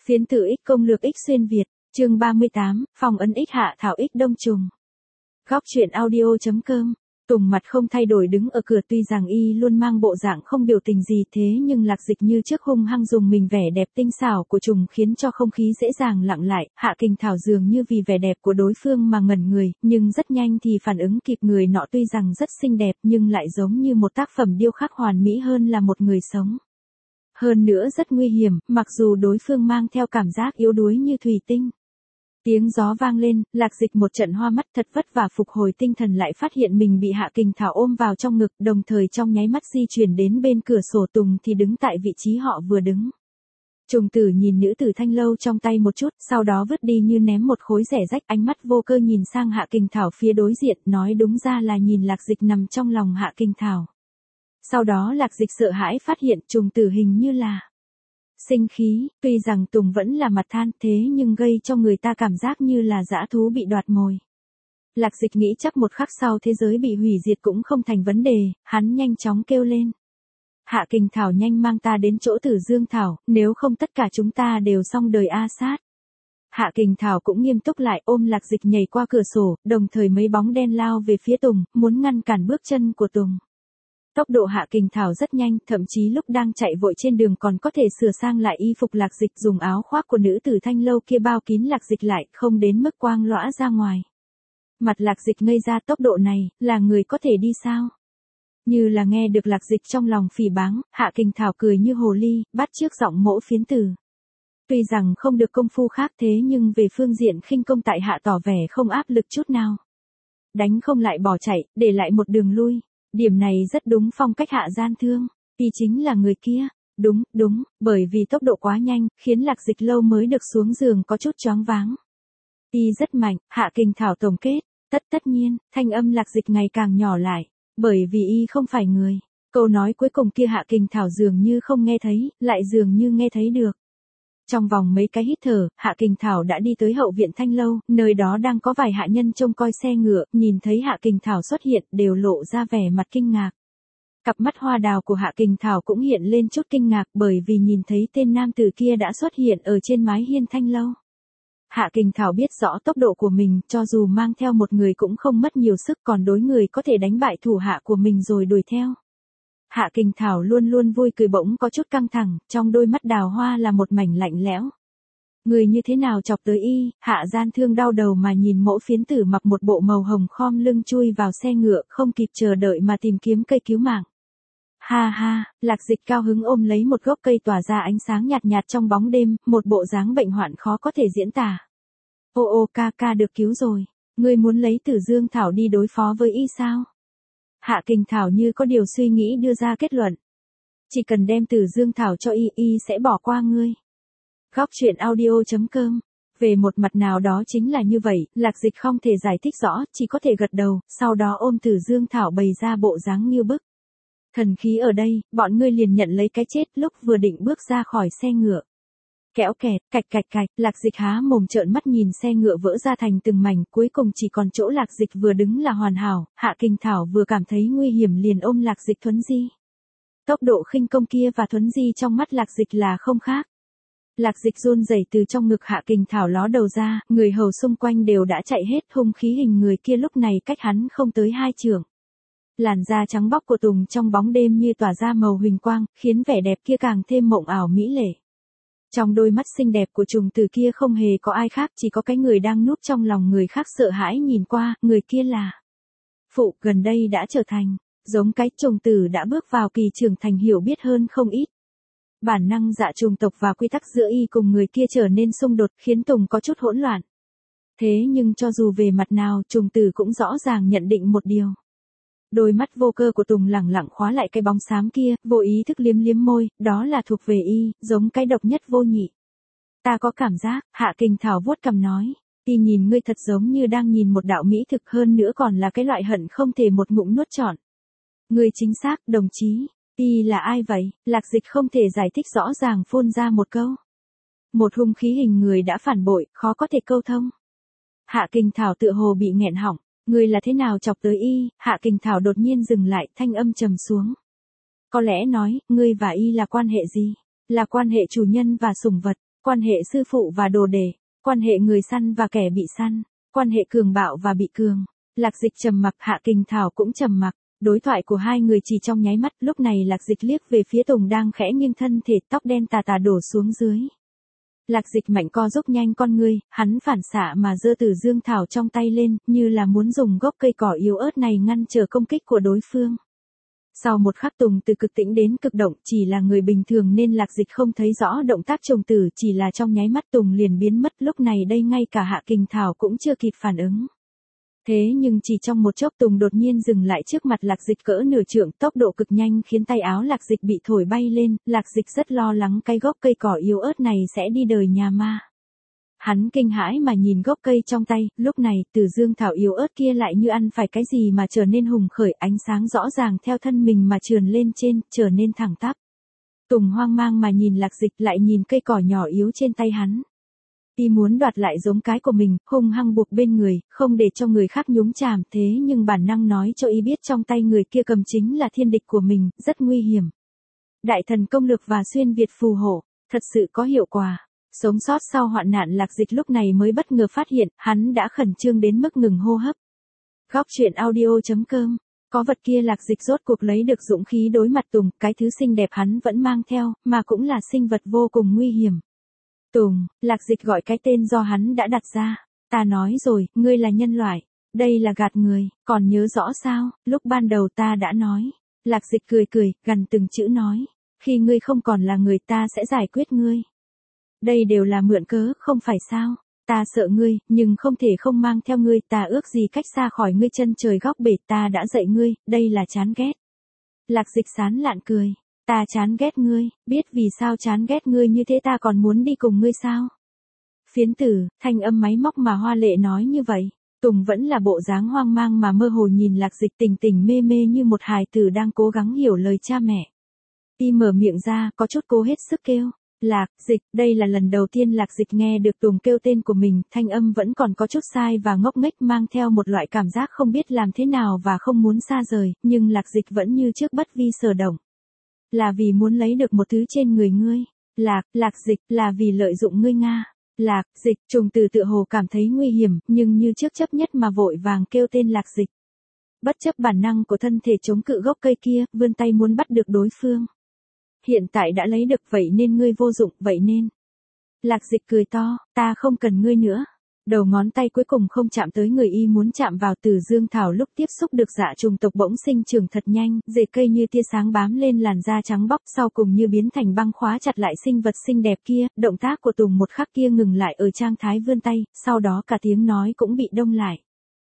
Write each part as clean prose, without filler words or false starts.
Phiến tử X công lược X xuyên Việt, chương 38, phòng ấn X hạ thảo X đông trùng. Góc truyện audio.com. Tùng mặt không thay đổi đứng ở cửa, tuy rằng y luôn mang bộ dạng không biểu tình gì, thế nhưng Lạc Dịch như trước hung hăng dùng mình vẻ đẹp tinh xảo của trùng khiến cho không khí dễ dàng lặng lại. Hạ Kình Thảo dường như vì vẻ đẹp của đối phương mà ngẩn người, nhưng rất nhanh thì phản ứng kịp, người nọ tuy rằng rất xinh đẹp nhưng lại giống như một tác phẩm điêu khắc hoàn mỹ hơn là một người sống. Hơn nữa rất nguy hiểm, mặc dù đối phương mang theo cảm giác yếu đuối như thủy tinh. Tiếng gió vang lên, Lạc Dịch một trận hoa mắt, thật vất vả phục hồi tinh thần lại phát hiện mình bị Hạ Kình Thảo ôm vào trong ngực, đồng thời trong nháy mắt di chuyển đến bên cửa sổ. Tùng thì đứng tại vị trí họ vừa đứng. Trùng tử nhìn nữ tử thanh lâu trong tay một chút, sau đó vứt đi như ném một khối rẻ rách, ánh mắt vô cơ nhìn sang Hạ Kình Thảo phía đối diện, nói đúng ra là nhìn Lạc Dịch nằm trong lòng Hạ Kình Thảo. Sau đó Lạc Dịch sợ hãi phát hiện trùng tử hình như là sinh khí, tuy rằng Tùng vẫn là mặt than, thế nhưng gây cho người ta cảm giác như là dã thú bị đoạt mồi. Lạc Dịch nghĩ chắc một khắc sau thế giới bị hủy diệt cũng không thành vấn đề, hắn nhanh chóng kêu lên. Hạ Kình Thảo, nhanh mang ta đến chỗ Tử Dương Thảo, nếu không tất cả chúng ta đều xong đời a sát. Hạ Kình Thảo cũng nghiêm túc lại, ôm Lạc Dịch nhảy qua cửa sổ, đồng thời mấy bóng đen lao về phía Tùng, muốn ngăn cản bước chân của Tùng. Tốc độ Hạ Kình Thảo rất nhanh, thậm chí lúc đang chạy vội trên đường còn có thể sửa sang lại y phục. Lạc Dịch dùng áo khoác của nữ tử thanh lâu kia bao kín Lạc Dịch lại, không đến mức quang lõa ra ngoài. Mặt Lạc Dịch ngây ra, tốc độ này, là người có thể đi sao? Như là nghe được Lạc Dịch trong lòng phỉ báng, Hạ Kình Thảo cười như hồ ly, bắt chước giọng mỗ phiến tử. Tuy rằng không được công phu khác, thế nhưng về phương diện khinh công tại hạ tỏ vẻ không áp lực chút nào. Đánh không lại bỏ chạy, để lại một đường lui. Điểm này rất đúng phong cách Hạ Gian Thương, y chính là người kia. Đúng, bởi vì tốc độ quá nhanh, khiến Lạc Dịch lâu mới được xuống giường có chút choáng váng. Y rất mạnh, Hạ Kình Thảo tổng kết, tất nhiên, thanh âm Lạc Dịch ngày càng nhỏ lại, bởi vì y không phải người. Câu nói cuối cùng kia Hạ Kình Thảo dường như không nghe thấy, lại dường như nghe thấy được. Trong vòng mấy cái hít thở, Hạ Kình Thảo đã đi tới hậu viện thanh lâu, nơi đó đang có vài hạ nhân trông coi xe ngựa, nhìn thấy Hạ Kình Thảo xuất hiện, đều lộ ra vẻ mặt kinh ngạc. Cặp mắt hoa đào của Hạ Kình Thảo cũng hiện lên chút kinh ngạc, bởi vì nhìn thấy tên nam tử kia đã xuất hiện ở trên mái hiên thanh lâu. Hạ Kình Thảo biết rõ tốc độ của mình, cho dù mang theo một người cũng không mất nhiều sức, còn đối người có thể đánh bại thủ hạ của mình rồi đuổi theo. Hạ Kình Thảo luôn luôn vui cười, bỗng có chút căng thẳng, trong đôi mắt đào hoa là một mảnh lạnh lẽo. Người như thế nào chọc tới y? Hạ Gian Thương đau đầu mà nhìn mỗ phiến tử mặc một bộ màu hồng khom lưng chui vào xe ngựa, không kịp chờ đợi mà tìm kiếm cây cứu mạng. Ha, Lạc Dịch cao hứng ôm lấy một gốc cây tỏa ra ánh sáng nhạt nhạt trong bóng đêm, một bộ dáng bệnh hoạn khó có thể diễn tả. Ô ca được cứu rồi, ngươi muốn lấy Tử Dương Thảo đi đối phó với y sao? Hạ Kình Thảo như có điều suy nghĩ đưa ra kết luận. Chỉ cần đem Tử Dương Thảo cho y sẽ bỏ qua ngươi. Góc truyện audio.com. Về một mặt nào đó chính là như vậy, Lạc Dịch không thể giải thích rõ, chỉ có thể gật đầu, sau đó ôm Tử Dương Thảo bày ra bộ dáng như bức. Thần khí ở đây, bọn ngươi liền nhận lấy cái chết. Lúc vừa định bước ra khỏi xe ngựa, kéo kẹt, cạch, Lạc Dịch há mồm trợn mắt nhìn xe ngựa vỡ ra thành từng mảnh, cuối cùng chỉ còn chỗ Lạc Dịch vừa đứng là hoàn hảo. Hạ Kình Thảo vừa cảm thấy nguy hiểm liền ôm Lạc Dịch thuấn di. Tốc độ khinh công kia và thuấn di trong mắt Lạc Dịch là không khác. Lạc Dịch run rẩy từ trong ngực Hạ Kình Thảo ló đầu ra, người hầu xung quanh đều đã chạy hết, hung khí hình người kia lúc này cách hắn không tới 2 trượng. Làn da trắng bóc của Tùng trong bóng đêm như tỏa ra màu huỳnh quang, khiến vẻ đẹp kia càng thêm mộng ảo mỹ lệ. Trong đôi mắt xinh đẹp của trùng tử kia không hề có ai khác, chỉ có cái người đang núp trong lòng người khác sợ hãi nhìn qua, người kia là Phụ, gần đây đã trở thành, giống cái trùng tử đã bước vào kỳ trưởng thành, hiểu biết hơn không ít. Bản năng dạ trùng tộc và quy tắc giữa y cùng người kia trở nên xung đột, khiến Tùng có chút hỗn loạn. Thế nhưng cho dù về mặt nào, trùng tử cũng rõ ràng nhận định một điều. Đôi mắt vô cơ của Tùng lẳng lặng khóa lại cái bóng xám kia, vô ý thức liếm môi, đó là thuộc về y, giống cái độc nhất vô nhị. Ta có cảm giác, Hạ Kình Thảo vuốt cằm nói, y nhìn ngươi thật giống như đang nhìn một đạo mỹ thực, hơn nữa còn là cái loại hận không thể một ngụm nuốt trọn. Ngươi chính xác, đồng chí, y là ai vậy? Lạc Dịch không thể giải thích rõ ràng phun ra một câu. Một hung khí hình người đã phản bội, khó có thể câu thông. Hạ Kình Thảo tựa hồ bị nghẹn họng. Ngươi là thế nào chọc tới y? Hạ Kình Thảo đột nhiên dừng lại, thanh âm trầm xuống. Có lẽ nói, ngươi và y là quan hệ gì? Là quan hệ chủ nhân và sủng vật. quan hệ sư phụ và đồ đệ, quan hệ người săn và kẻ bị săn, quan hệ cường bạo và bị cường. Lạc Dịch trầm mặc, Hạ Kình Thảo cũng trầm mặc. Đối thoại của hai người chỉ trong nháy mắt, lúc này Lạc Dịch liếc về phía Tùng đang khẽ nghiêng thân thể, tóc đen tà tà đổ xuống dưới. Lạc Dịch mạnh co rúc nhanh con ngươi, hắn phản xạ mà giơ Tử Dương Thảo trong tay lên, như là muốn dùng gốc cây cỏ yếu ớt này ngăn trở công kích của đối phương. Sau một khắc Tùng từ cực tĩnh đến cực động, chỉ là người bình thường nên Lạc Dịch không thấy rõ động tác trùng tử, chỉ là trong nháy mắt Tùng liền biến mất, lúc này đây ngay cả Hạ Kình Thảo cũng chưa kịp phản ứng. Thế nhưng chỉ trong một chốc Tùng đột nhiên dừng lại trước mặt Lạc Dịch cỡ nửa trượng, tốc độ cực nhanh khiến tay áo Lạc Dịch bị thổi bay lên, Lạc Dịch rất lo lắng cái gốc cây cỏ yếu ớt này sẽ đi đời nhà ma. Hắn kinh hãi mà nhìn gốc cây trong tay, lúc này Tử Dương Thảo yếu ớt kia lại như ăn phải cái gì mà trở nên hùng khởi, ánh sáng rõ ràng theo thân mình mà trườn lên trên, trở nên thẳng tắp. Tùng hoang mang mà nhìn Lạc Dịch, lại nhìn cây cỏ nhỏ yếu trên tay hắn. Y muốn đoạt lại giống cái của mình, hung hăng buộc bên người, không để cho người khác nhúng chàm, thế nhưng bản năng nói cho Y biết trong tay người kia cầm chính là thiên địch của mình, rất nguy hiểm. Đại thần công lược và xuyên Việt phù hộ, thật sự có hiệu quả. Sống sót sau hoạn nạn Lạc Dịch lúc này mới bất ngờ phát hiện, hắn đã khẩn trương đến mức ngừng hô hấp. Góc truyện audio.com. Có vật kia Lạc Dịch rốt cuộc lấy được dũng khí đối mặt Tùng, cái thứ xinh đẹp hắn vẫn mang theo, mà cũng là sinh vật vô cùng nguy hiểm. Tùng, Lạc Dịch gọi cái tên do hắn đã đặt ra. Ta nói rồi, ngươi là nhân loại. Đây là gạt người, còn nhớ rõ sao, lúc ban đầu ta đã nói. Lạc Dịch cười cười, gần từng chữ nói. Khi ngươi không còn là người ta sẽ giải quyết ngươi. Đây đều là mượn cớ, không phải sao. Ta sợ ngươi, nhưng không thể không mang theo ngươi, ta ước gì cách xa khỏi ngươi chân trời góc bể, ta đã dạy ngươi, đây là chán ghét. Lạc Dịch sán lạn cười. Ta chán ghét ngươi, biết vì sao chán ghét ngươi như thế ta còn muốn đi cùng ngươi sao? Phiến tử, thanh âm máy móc mà hoa lệ nói như vậy. Tùng vẫn là bộ dáng hoang mang mà mơ hồ nhìn Lạc Dịch tỉnh tỉnh mê mê như một hài tử đang cố gắng hiểu lời cha mẹ. Y mở miệng ra, có chút cố hết sức kêu. Lạc Dịch, đây là lần đầu tiên Lạc Dịch nghe được Tùng kêu tên của mình, thanh âm vẫn còn có chút sai và ngốc nghếch, mang theo một loại cảm giác không biết làm thế nào và không muốn xa rời, nhưng Lạc Dịch vẫn như trước bất vi sở động. Là vì muốn lấy được một thứ trên người ngươi. Lạc Dịch, là vì lợi dụng ngươi Nga. Lạc Dịch, trùng từ tự hồ cảm thấy nguy hiểm, nhưng như trước chấp nhất mà vội vàng kêu tên Lạc Dịch. Bất chấp bản năng của thân thể chống cự gốc cây kia, vươn tay muốn bắt được đối phương. Hiện tại đã lấy được, vậy nên ngươi vô dụng, vậy nên. Lạc Dịch cười to, ta không cần ngươi nữa. Đầu ngón tay cuối cùng không chạm tới người Y muốn chạm vào Tử Dương Thảo, lúc tiếp xúc được dạ trùng tộc bỗng sinh trưởng thật nhanh, rễ cây như tia sáng bám lên làn da trắng bóc, sau cùng như biến thành băng khóa chặt lại sinh vật xinh đẹp kia, động tác của Tùng một khắc kia ngừng lại ở trạng thái vươn tay, sau đó cả tiếng nói cũng bị đông lại.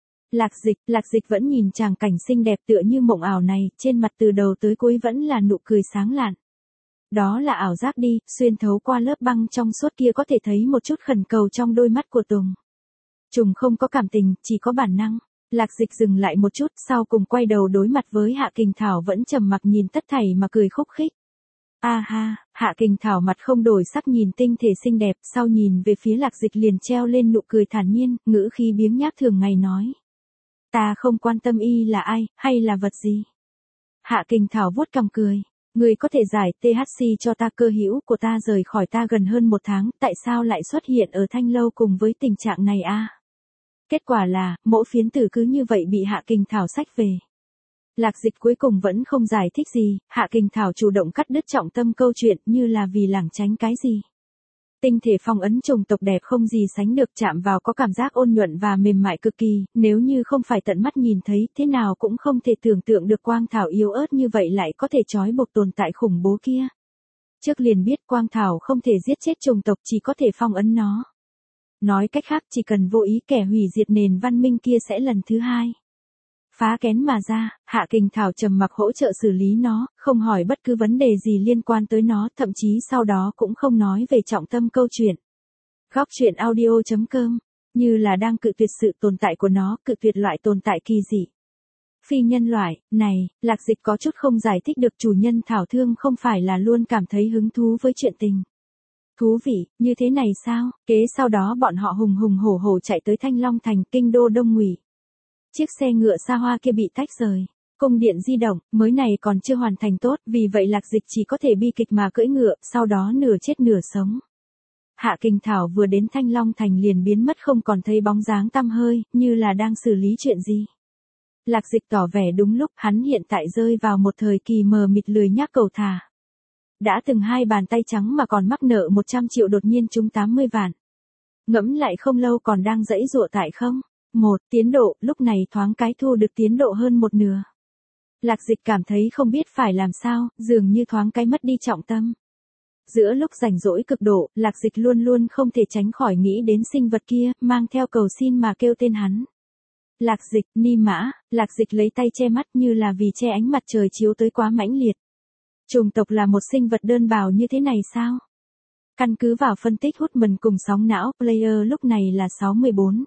Lạc Dịch vẫn nhìn tràng cảnh xinh đẹp tựa như mộng ảo này, trên mặt từ đầu tới cuối vẫn là nụ cười sáng lạn. Đó là ảo giác đi, xuyên thấu qua lớp băng trong suốt kia có thể thấy một chút khẩn cầu trong đôi mắt của Tùng. Trùng không có cảm tình, chỉ có bản năng. Lạc Dịch dừng lại một chút, sau cùng quay đầu đối mặt với Hạ Kình Thảo vẫn trầm mặc nhìn tất thảy mà cười khúc khích. A ha, Hạ Kình Thảo mặt không đổi sắc nhìn tinh thể xinh đẹp, sau nhìn về phía Lạc Dịch liền treo lên nụ cười thản nhiên, ngữ khí biếng nhác thường ngày nói. Ta không quan tâm y là ai, hay là vật gì. Hạ Kình Thảo vuốt cằm cười. Người có thể giải THC cho ta, cơ hữu của ta rời khỏi ta gần hơn 1 tháng, tại sao lại xuất hiện ở Thanh Lâu cùng với tình trạng này a? Kết quả là, mỗi phiến tử cứ như vậy bị Hạ Kình Thảo xách về. Lạc Dịch cuối cùng vẫn không giải thích gì, Hạ Kình Thảo chủ động cắt đứt trọng tâm câu chuyện, như là vì lảng tránh cái gì. Tinh thể phong ấn trùng tộc đẹp không gì sánh được, chạm vào có cảm giác ôn nhuận và mềm mại cực kỳ, nếu như không phải tận mắt nhìn thấy, thế nào cũng không thể tưởng tượng được quang thảo yếu ớt như vậy lại có thể trói buộc tồn tại khủng bố kia. Trước liền biết quang thảo không thể giết chết trùng tộc, chỉ có thể phong ấn nó. Nói cách khác, chỉ cần vô ý, kẻ hủy diệt nền văn minh kia sẽ lần thứ hai phá kén mà ra. Hạ Kình Thảo trầm mặc hỗ trợ xử lý nó, không hỏi bất cứ vấn đề gì liên quan tới nó, thậm chí sau đó cũng không nói về trọng tâm câu chuyện. Góc truyện audio.com, như là đang cự tuyệt sự tồn tại của nó, cự tuyệt loại tồn tại kỳ dị. Phi nhân loại, này, Lạc Dịch có chút không giải thích được, chủ nhân Thảo Thương không phải là luôn cảm thấy hứng thú với chuyện tình. Thú vị, như thế này sao? Kế sau đó bọn họ hùng hùng hổ hổ chạy tới Thanh Long Thành, kinh đô Đông Ngụy. Chiếc xe ngựa xa hoa kia bị tách rời. Cung điện di động, mới này còn chưa hoàn thành tốt, vì vậy Lạc Dịch chỉ có thể bi kịch mà cưỡi ngựa, sau đó nửa chết nửa sống. Hạ Kình Thảo vừa đến Thanh Long Thành liền biến mất không còn thấy bóng dáng tăm hơi, như là đang xử lý chuyện gì. Lạc Dịch tỏ vẻ đúng lúc, hắn hiện tại rơi vào một thời kỳ mờ mịt lười nhác cầu thả. Đã từng 2 bàn tay trắng mà còn mắc nợ 100 triệu đột nhiên trúng 80 vạn. Ngẫm lại không lâu còn đang giãy giụa tại không. Tiến độ, lúc này thoáng cái thu được tiến độ hơn một nửa. Lạc Dịch cảm thấy không biết phải làm sao, dường như thoáng cái mất đi trọng tâm. Giữa lúc rảnh rỗi cực độ, Lạc Dịch luôn luôn không thể tránh khỏi nghĩ đến sinh vật kia, mang theo cầu xin mà kêu tên hắn. Lạc Dịch, Ni Mã. Lạc Dịch lấy tay che mắt như là vì che ánh mặt trời chiếu tới quá mãnh liệt. Trùng tộc là một sinh vật đơn bào như thế này sao? Căn cứ vào phân tích hút mần cùng sóng não, player lúc này là 64.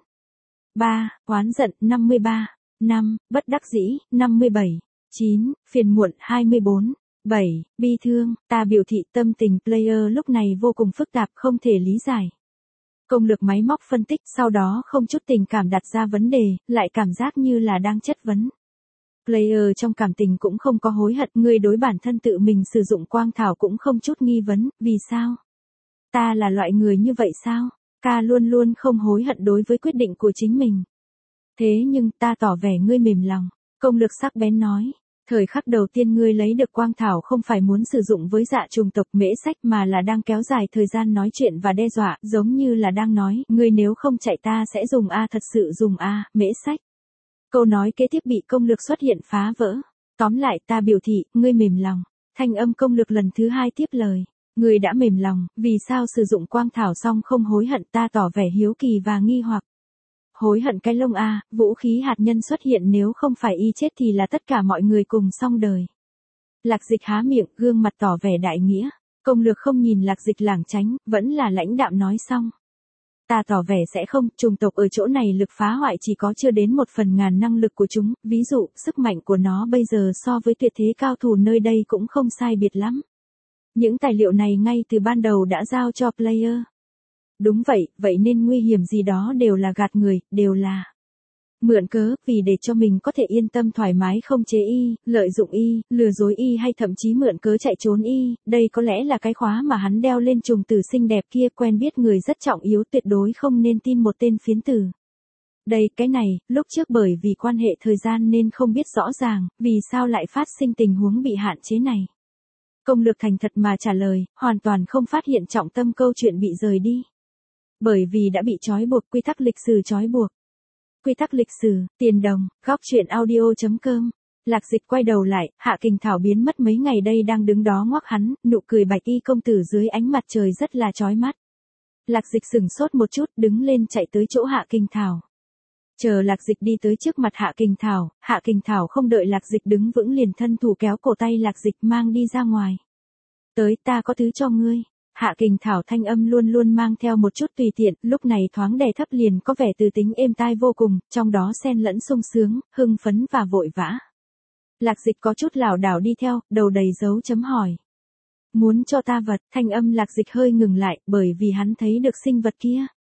3. Oán giận, 53. 5. Bất đắc dĩ, 57. 9. Phiền muộn, 24. 7. Bi thương, ta biểu thị tâm tình player lúc này vô cùng phức tạp không thể lý giải. Công lực máy móc phân tích sau đó không chút tình cảm đặt ra vấn đề, lại cảm giác như là đang chất vấn. Player trong cảm tình cũng không có hối hận, người đối bản thân tự mình sử dụng quang thảo cũng không chút nghi vấn, vì sao? Ta là loại người như vậy sao? Ta luôn luôn không hối hận đối với quyết định của chính mình. Thế nhưng ta tỏ vẻ ngươi mềm lòng, công lực sắc bén nói. Thời khắc đầu tiên ngươi lấy được quang thảo không phải muốn sử dụng với dạ trùng tộc Mễ Sách mà là đang kéo dài thời gian nói chuyện và đe dọa, giống như là đang nói, ngươi nếu không chạy ta sẽ dùng A, thật sự dùng A, Mễ Sách. Câu nói kế tiếp bị công lực xuất hiện phá vỡ. Tóm lại ta biểu thị, ngươi mềm lòng. Thanh âm công lực lần thứ 2 tiếp lời. Ngươi đã mềm lòng, vì sao sử dụng quang thảo xong không hối hận, ta tỏ vẻ hiếu kỳ và nghi hoặc. Hối hận cái lông a, vũ khí hạt nhân xuất hiện nếu không phải y chết thì là tất cả mọi người cùng xong đời. Lạc Dịch há miệng, gương mặt tỏ vẻ đại nghĩa. Công lược không nhìn Lạc Dịch lảng tránh, vẫn là lãnh đạm nói xong. Ta tỏ vẻ sẽ không, trùng tộc ở chỗ này lực phá hoại chỉ có chưa đến 1/1000 năng lực của chúng, ví dụ, sức mạnh của nó bây giờ so với tuyệt thế cao thủ nơi đây cũng không sai biệt lắm. Những tài liệu này ngay từ ban đầu đã giao cho player. Đúng vậy, vậy nên nguy hiểm gì đó đều là gạt người, đều là mượn cớ, vì để cho mình có thể yên tâm thoải mái không chế y, lợi dụng y, lừa dối y hay thậm chí mượn cớ chạy trốn y, đây có lẽ là cái khóa mà hắn đeo lên trùng tử xinh đẹp kia, quen biết người rất trọng yếu, tuyệt đối không nên tin một tên phiến tử. Đây, cái này, lúc trước bởi vì quan hệ thời gian nên không biết rõ ràng, vì sao lại phát sinh tình huống bị hạn chế này. Công lược thành thật mà trả lời, hoàn toàn không phát hiện trọng tâm câu chuyện bị rời đi. Bởi vì đã bị trói buộc, quy tắc lịch sử trói buộc. Quy tắc lịch sử, tiền đồng, góc truyện audio.com. Lạc Dịch quay đầu lại, Hạ Kình Thảo biến mất mấy ngày đây đang đứng đó ngoắc hắn, nụ cười bạch y công tử dưới ánh mặt trời rất là chói mắt. Lạc Dịch sửng sốt một chút, đứng lên chạy tới chỗ Hạ Kình Thảo. Chờ Lạc Dịch đi tới trước mặt Hạ Kình Thảo không đợi Lạc Dịch đứng vững liền thân thủ kéo cổ tay Lạc Dịch mang đi ra ngoài. Tới, ta có thứ cho ngươi. Hạ Kình Thảo thanh âm luôn luôn mang theo một chút tùy tiện, lúc này thoáng đè thấp liền có vẻ từ tính êm tai vô cùng, trong đó xen lẫn sung sướng, hưng phấn và vội vã. Lạc Dịch có chút lảo đảo đi theo, đầu đầy dấu chấm hỏi. Muốn cho ta vật, thanh âm Lạc Dịch hơi ngừng lại, bởi vì hắn thấy được sinh vật kia.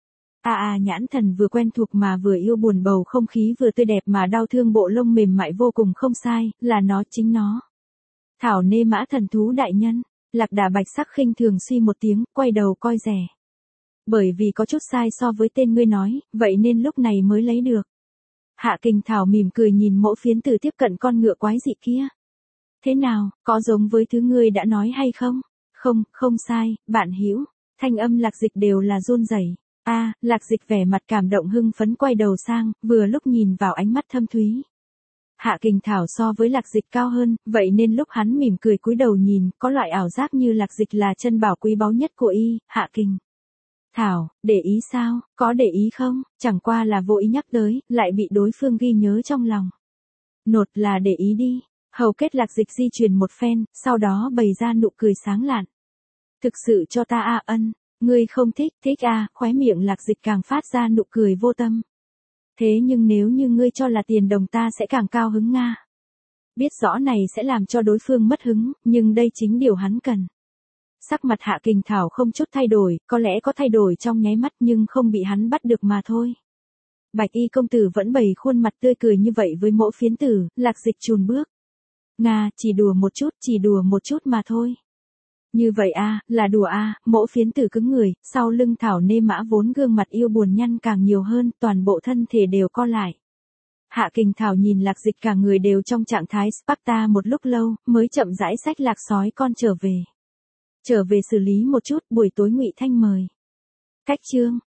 Nhãn thần vừa quen thuộc mà vừa yêu buồn, bầu không khí vừa tươi đẹp mà đau thương, bộ lông mềm mại vô cùng, không sai, là nó, chính nó. Thảo nê mã thần thú đại nhân. Lạc Đà Bạch sắc khinh thường suy một tiếng, quay đầu coi rẻ. Bởi vì có chút sai so với tên ngươi nói, vậy nên lúc này mới lấy được. Hạ Kình Thảo mỉm cười nhìn mẫu phiến tử tiếp cận con ngựa quái dị kia. Thế nào, có giống với thứ ngươi đã nói hay không? Không, không sai, bạn hữu. Thanh âm Lạc Dịch đều là run rẩy. Lạc Dịch vẻ mặt cảm động hưng phấn quay đầu sang, vừa lúc nhìn vào ánh mắt thâm thúy. Hạ Kình Thảo so với Lạc Dịch cao hơn, vậy nên lúc hắn mỉm cười cúi đầu nhìn, có loại ảo giác như Lạc Dịch là chân bảo quý báu nhất của y. Hạ Kình Thảo, để ý sao, có để ý không, chẳng qua là vô ý nhắc tới, lại bị đối phương ghi nhớ trong lòng. Nột là để ý đi. Hầu kết Lạc Dịch di chuyển một phen, sau đó bày ra nụ cười sáng lạn. Thực sự cho ta ân, ngươi không thích, khóe miệng Lạc Dịch càng phát ra nụ cười vô tâm. Thế nhưng nếu như ngươi cho là tiền đồng ta sẽ càng cao hứng nga. Biết rõ này sẽ làm cho đối phương mất hứng, nhưng đây chính điều hắn cần. Sắc mặt Hạ Kình Thảo không chút thay đổi, có lẽ có thay đổi trong nháy mắt nhưng không bị hắn bắt được mà thôi. Bạch y công tử vẫn bày khuôn mặt tươi cười như vậy với mẫu phiến tử, Lạc Dịch chùn bước. Nga, chỉ đùa một chút mà thôi. Như vậy a, là đùa a, mỗ phiến tử cứng người, sau lưng Thảo Nê Mã vốn gương mặt yêu buồn nhăn càng nhiều hơn, toàn bộ thân thể đều co lại. Hạ Kình Thảo nhìn Lạc Dịch cả người đều trong trạng thái Sparta một lúc lâu, mới chậm rãi xách Lạc sói con trở về. Trở về xử lý một chút, buổi tối Ngụy Thanh mời. Cách chương